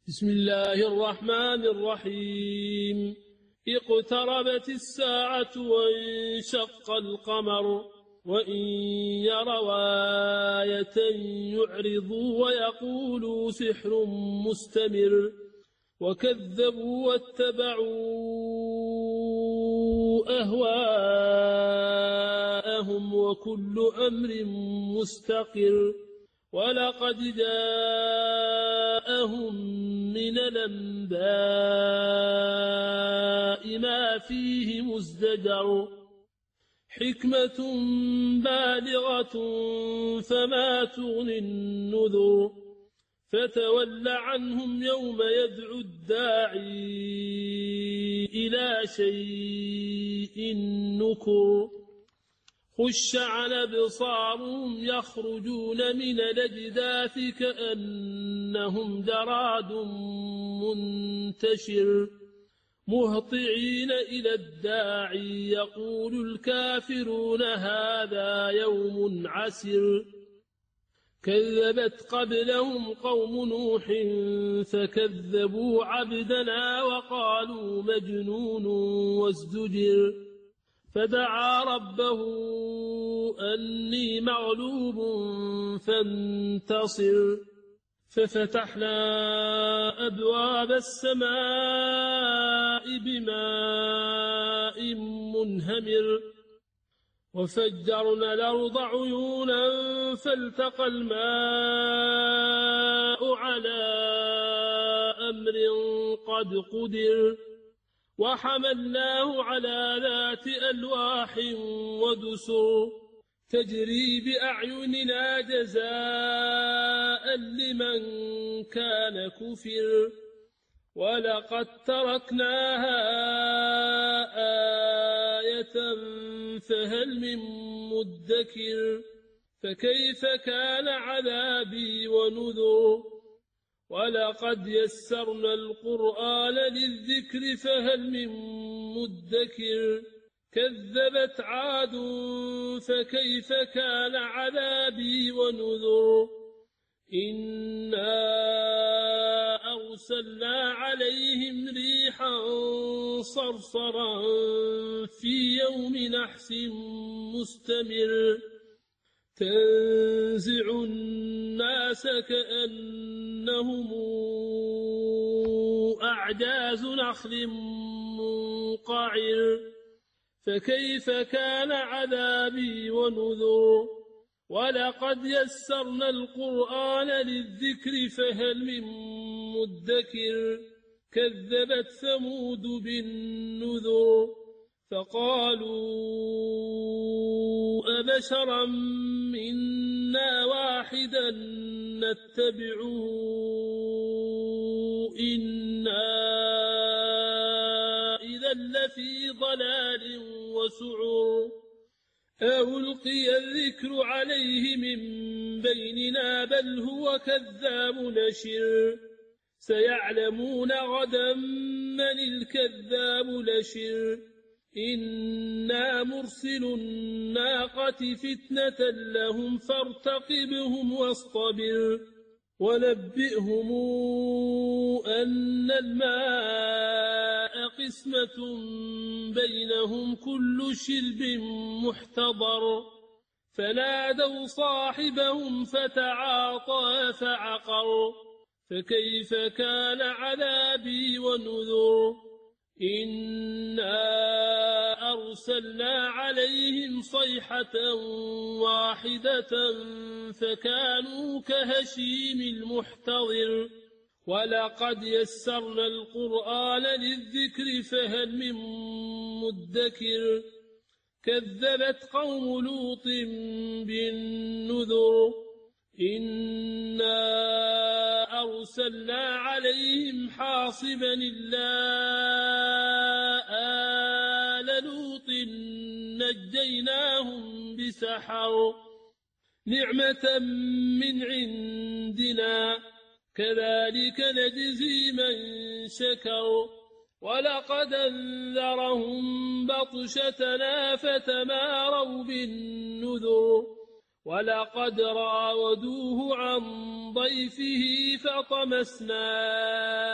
بسم الله الرحمن الرحيم. اقتربت الساعة وانشق القمر وإن يروا آية يعرضوا ويقولوا سحر مستمر وكذبوا واتبعوا أهواءهم وكل أمر مستقر ولقد جاءهم من الأنباء ما فيه مزدجر حكمة بالغة فما تغني النذر فتول عنهم يوم يدعو الداعي إلى شيء نكر خش عن أبصارهم يخرجون من الأجداث كأنهم جراد منتشر مهطعين إلى الداعي يقول الكافرون هذا يوم عسر كذبت قبلهم قوم نوح فكذبوا عبدنا وقالوا مجنون وازدجر فدعا ربه أني مغلوب فانتصر ففتحنا أبواب السماء بماء منهمر وفجرنا الأرض عيونا فالتقى الماء على أمر قد قدر وحملناه على ذات ألواح ودسر تجري بأعيننا جزاء لمن كان كفر ولقد تركناها آية فهل من مدكر فكيف كان عذابي ونذر ولقد يسرنا القرآن للذكر فهل من مدكر كذبت عاد فكيف كان عذابي ونذر إنا أرسلنا عليهم ريحا صرصرا في يوم نحس مستمر تنزع الناس كأنهم أعجاز نخل منقعر فكيف كان عذابي ونذر ولقد يسرنا القرآن للذكر فهل من مدكر كذبت ثمود بالنذر فقالوا أبشرا منا واحدا نتبعه إنا إذا لفي ضلال وسعر ألقي الذكر عليه من بيننا بل هو كذاب نشر سيعلمون غدا من الكذاب نشر إنا مرسل الناقة فتنة لهم فارتقبهم واصطبر ونبئهم أن الماء قسمة بينهم كل شرب محتضر فنادوا صاحبهم فتعاطى فعقر فكيف كان عذابي ونذر إنا أرسلنا عليهم صيحة واحدة فكانوا كهشيم المحتضر ولقد يسرنا القرآن للذكر فهل من مدكر كذبت قوم لوط بالنذر إنا أرسلنا عليهم حاصبا إلا آل لوط نجيناهم بسحر نعمة من عندنا كذلك نجزي من شكر ولقد أنذرهم بطشتنا فتماروا بالنذر ولقد راودوه عن ضيفه فطمسنا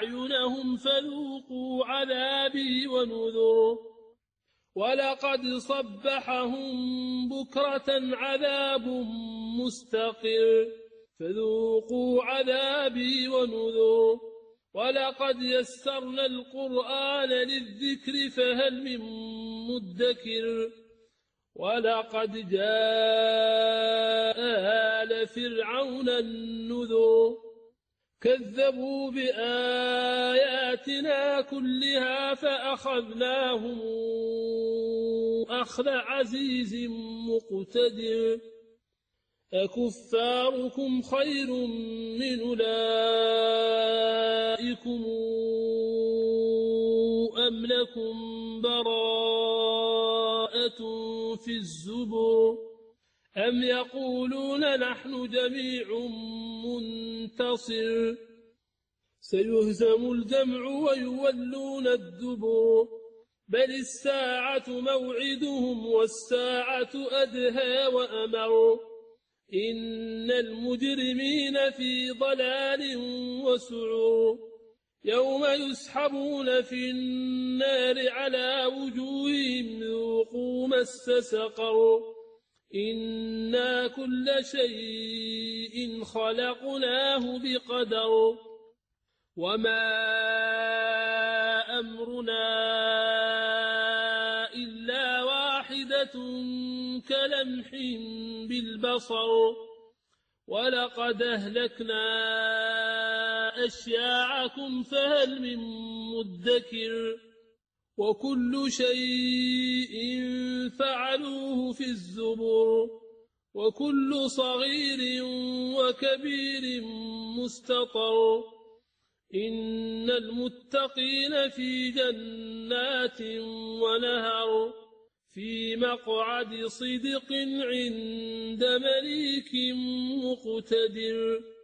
أعينهم فذوقوا عذابي ونذر ولقد صبحهم بكرة عذاب مستقر فذوقوا عذابي ونذر ولقد يسرنا القرآن للذكر فهل من مدكر ولقد جاء آل فرعون النذر كذبوا بآياتنا كلها فأخذناهم أخذ عزيز مقتدر أكفاركم خير من أولئكم أم لكم براءة في الزبر أم يقولون نحن جميع منتصر سيهزم الجمع ويولون الدبر بل الساعة موعدهم والساعة أدهى وأمر إن المجرمين في ضلال وسعور يوم يسحبون في النار على وجوههم ذوقوا مس سقر إنا كل شيء خلقناه بقدر وما أمرنا إلا واحدة كلمح بالبصر ولقد أهلكنا أشياعكم فهل من مدكر وكل شيء فعلوه في الزبر وكل صغير وكبير مستطر إن المتقين في جنات ونهر في مقعد صدق عند مليك مقتدر